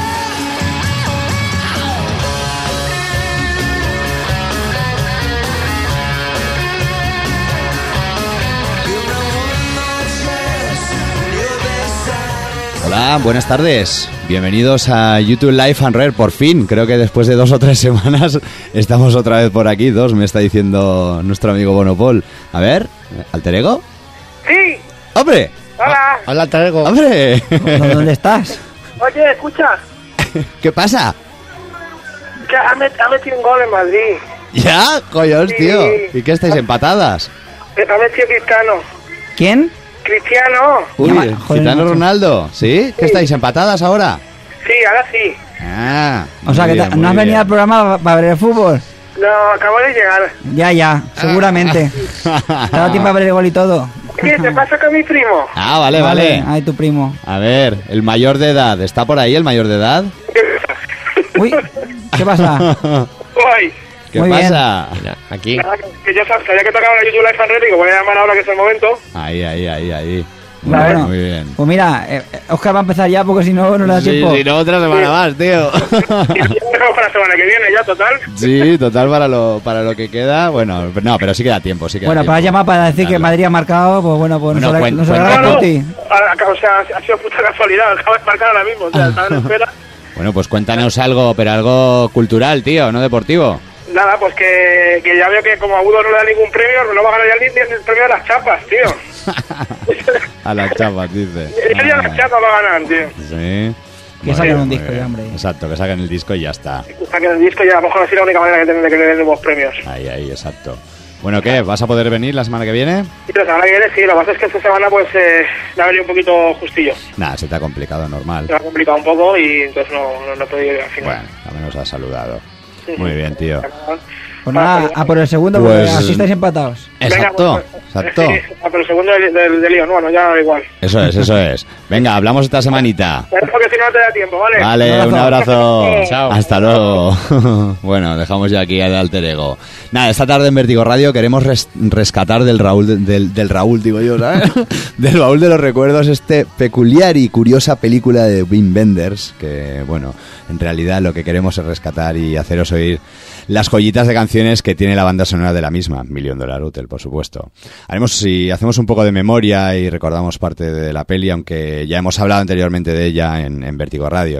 Give me one more chance, you'll be sad. Hola, buenas tardes. Bienvenidos a YouTube Live and Rare, por fin. Creo que después de 2 o 3 semanas estamos otra vez por aquí. 2, me está diciendo nuestro amigo Bonopol. A ver, ¿alter ego? Sí, ¡Hombre! hola. Hola, Tarego. ¡Hombre! ¿Dónde estás? Oye, escucha, ¿Qué pasa? que ha metido un gol en Madrid. ¿Ya? ¡Coños, Sí. tío! ¿Y qué estáis, empatadas? Ha metido Cristiano. ¿Quién? Cristiano. Uy, Joder, Cristiano macho. Ronaldo. ¿Sí? ¿Qué estáis, empatadas ahora? Sí, ahora sí. Ah, O sea, muy que bien, no muy has bien. venido al programa para ver el fútbol. No, acabo de llegar. Ya, seguramente. ¿Te ha dado tiempo a ver el gol y todo? ¿Qué te pasa con mi primo? Ah, vale. Ay, tu primo. A ver, el mayor de edad. ¿Está por ahí el mayor de edad? Uy, ¿qué pasa? Uy, ¿Qué Muy bien. pasa? Mira, aquí. que yo sabía que tocaba la YouTube Live and Rare, digo, voy a llamar ahora que es el momento. Ahí. Bueno, Muy bien. Pues mira, Oscar va a empezar ya porque si no, no le da tiempo. Si no, otra semana más, tío. Y lo dejamos para la semana que viene ya, total. Sí, total, para lo que queda. Bueno, no, pero sí queda tiempo. Sí queda Bueno, tiempo. para llamar para decir que Dale. Madrid ha marcado, pues bueno, pues Bueno, nos cuenta. alegra No, por ti. o sea, ha sido puta casualidad, acaba de marcar ahora mismo, o sea, estaba en espera. Bueno, pues cuéntanos algo, pero algo cultural, tío, no deportivo. Nada, pues que ya veo que como a Udo no le da ningún premio, no va a ganar ya ni el premio a las chapas, tío. A las chapas, dice. Ya las chapas va a ganar, tío. Sí. Que saquen un muy disco bien. ya, hombre. Exacto, que saquen el disco y ya está. Saquen el disco y a lo mejor así la única manera que tienen de que le den nuevos premios. Ahí, exacto. Bueno, ¿qué? ¿Vas a poder venir la semana que viene? Sí, la semana que viene sí, lo que pasa es que esta semana pues me ha venido un poquito justillo. Nada, se te ha complicado, normal. Se me ha complicado un poco y entonces no he podido ir al final. Bueno, al menos has saludado. Muy bien, tío. Pues nada, a por el segundo, porque Pues- así estáis empatados. Exacto, exacto. Sí, pero el segundo de León, bueno, ya da igual. Eso es. Venga, hablamos esta semanita. Pero porque si no te da tiempo, ¿vale? Vale, un abrazo. Chao. Hasta luego. Bueno, dejamos ya aquí al alter ego. Nada, esta tarde en Vértigo Radio queremos rescatar del Raúl, digo yo, ¿sabes? Del baúl de los recuerdos este peculiar y curiosa película de Wim Wenders, que, bueno, en realidad lo que queremos es rescatar y haceros oír las joyitas de canciones que tiene la banda sonora de la misma, $1 Million Hotel, por supuesto. Hacemos un poco de memoria y recordamos parte de la peli, aunque ya hemos hablado anteriormente de ella en Vértigo Radio. $1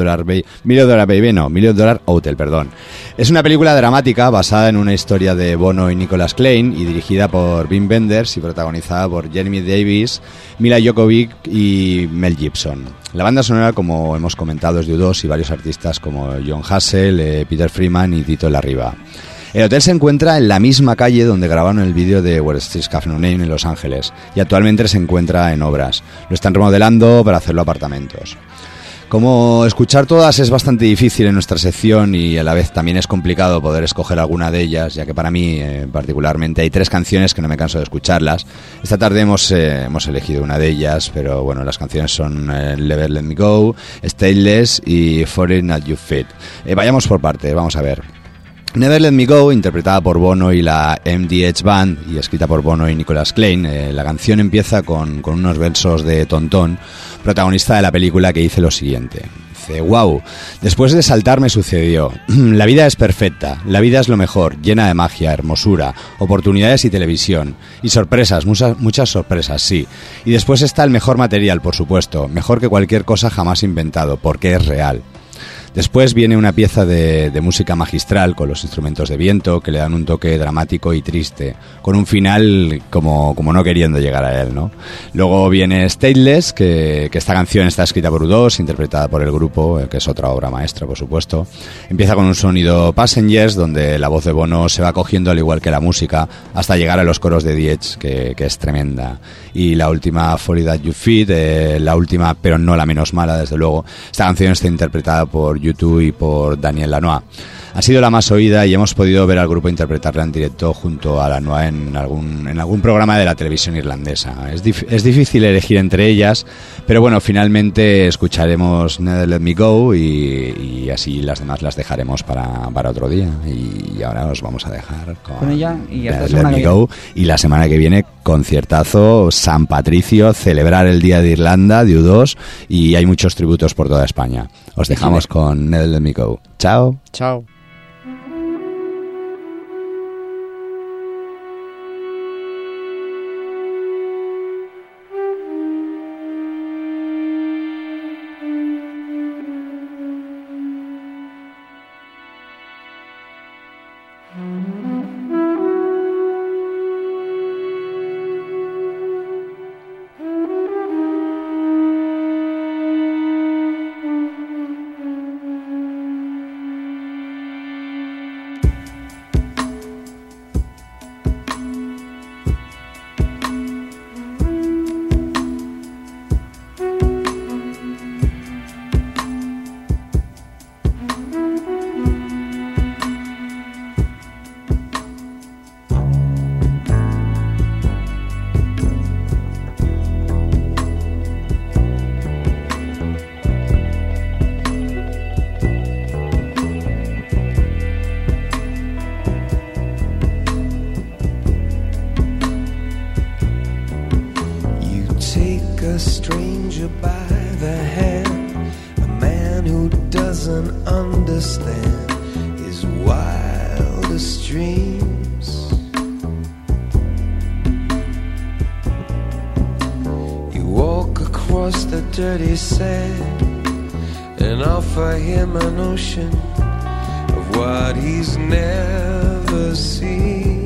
Million Hotel, perdón. Es una película dramática basada en una historia de Bono y Nicholas Klein y dirigida por Wim Wenders y protagonizada por Jeremy Davis, Mila Jovovich y Mel Gibson. La banda sonora, como hemos comentado, es de U2 y varios artistas como John Hassel, Peter Freeman y Tito Larriba. El hotel se encuentra en la misma calle donde grabaron el vídeo de Wall Street Cafe No Name en Los Ángeles y actualmente se encuentra en obras. Lo están remodelando para hacerlo apartamentos. Como escuchar todas es bastante difícil en nuestra sección y a la vez también es complicado poder escoger alguna de ellas, ya que para mí particularmente hay 3 canciones que no me canso de escucharlas. Esta tarde hemos elegido una de ellas, pero bueno, las canciones son Never Let Me Go, Stateless y Foreign at Your Feet. Vayamos por parte, vamos a ver. Never Let Me Go, interpretada por Bono y la MDH Band y escrita por Bono y Nicholas Klein. La canción empieza con unos versos de Tontón, protagonista de la película, que dice lo siguiente. Dice: wow, después de saltar me sucedió. La vida es perfecta, la vida es lo mejor, llena de magia, hermosura, oportunidades y televisión. Y sorpresas, muchas sorpresas, sí. Y después está el mejor material, por supuesto, mejor que cualquier cosa jamás inventado, porque es real. Después viene una pieza de música magistral con los instrumentos de viento que le dan un toque dramático y triste, con un final como no queriendo llegar a él, ¿no? Luego viene Stateless, que esta canción está escrita por U2, interpretada por el grupo, que es otra obra maestra, por supuesto. Empieza con un sonido Passengers, donde la voz de Bono se va cogiendo al igual que la música, hasta llegar a los coros de The Edge, que es tremenda. Y la última, Foreign at Your Feet, la última, pero no la menos mala, desde luego. Esta canción está interpretada por YouTube y por Daniel Lanois. Ha sido la más oída y hemos podido ver al grupo interpretarla en directo junto a Lanois en algún programa de la televisión irlandesa. Es difícil elegir entre ellas, pero bueno, finalmente escucharemos Never Let Me Go y así las demás las dejaremos para otro día. Y ahora os vamos a dejar Con ella y hasta la Never semana Let Me que Go. Y la semana que viene, conciertazo, San Patricio, celebrar el Día de Irlanda de U2 y hay muchos tributos por toda España. Os dejamos con Never Let Me Go. Chao. Chao. a stranger by the hand, a man who doesn't understand his wildest dreams. You walk across the dirty sand and offer him an ocean of what he's never seen.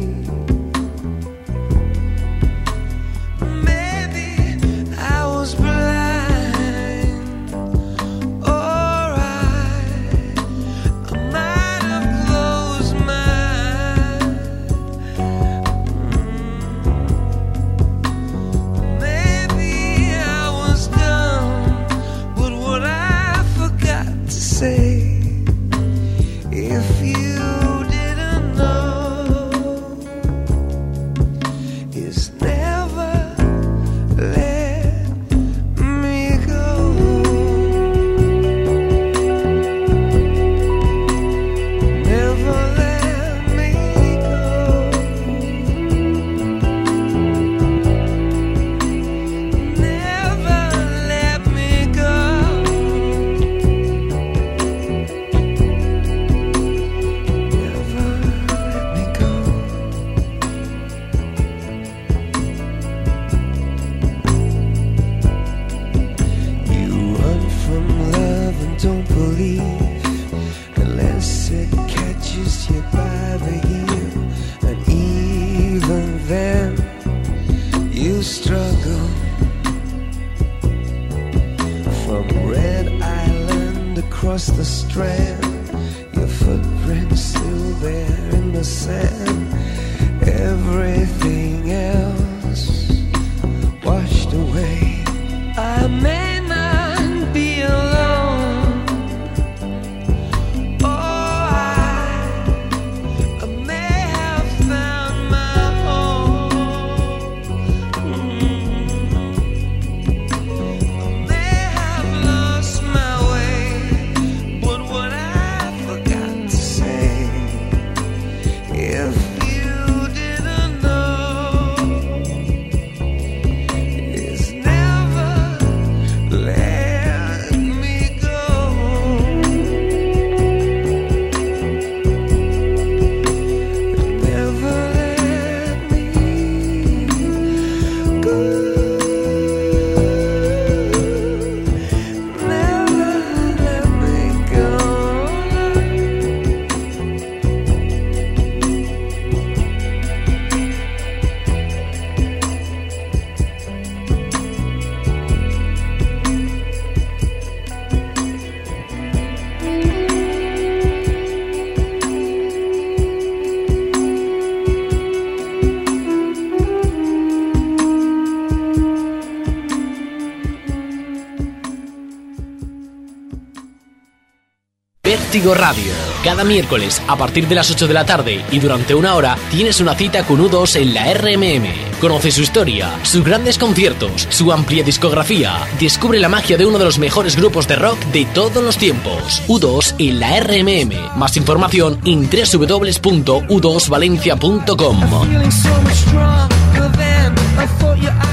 struggle. From Red Island across the Strand, your footprints still there in the sand. Everything else washed away. I may not be alone. Oh, I may have found my home. I may have lost my way, but what I forgot to say, if you didn't know, is never let me go. Never let me go. Never let me go. Vértigo Radio. Cada miércoles a partir de las 8 de la tarde y durante una hora tienes una cita con U2 en la RMM. Conoce su historia, sus grandes conciertos, su amplia discografía. Descubre la magia de uno de los mejores grupos de rock de todos los tiempos. U2 en la RMM. Más información en www.u2valencia.com. Feeling so much stronger than I thought you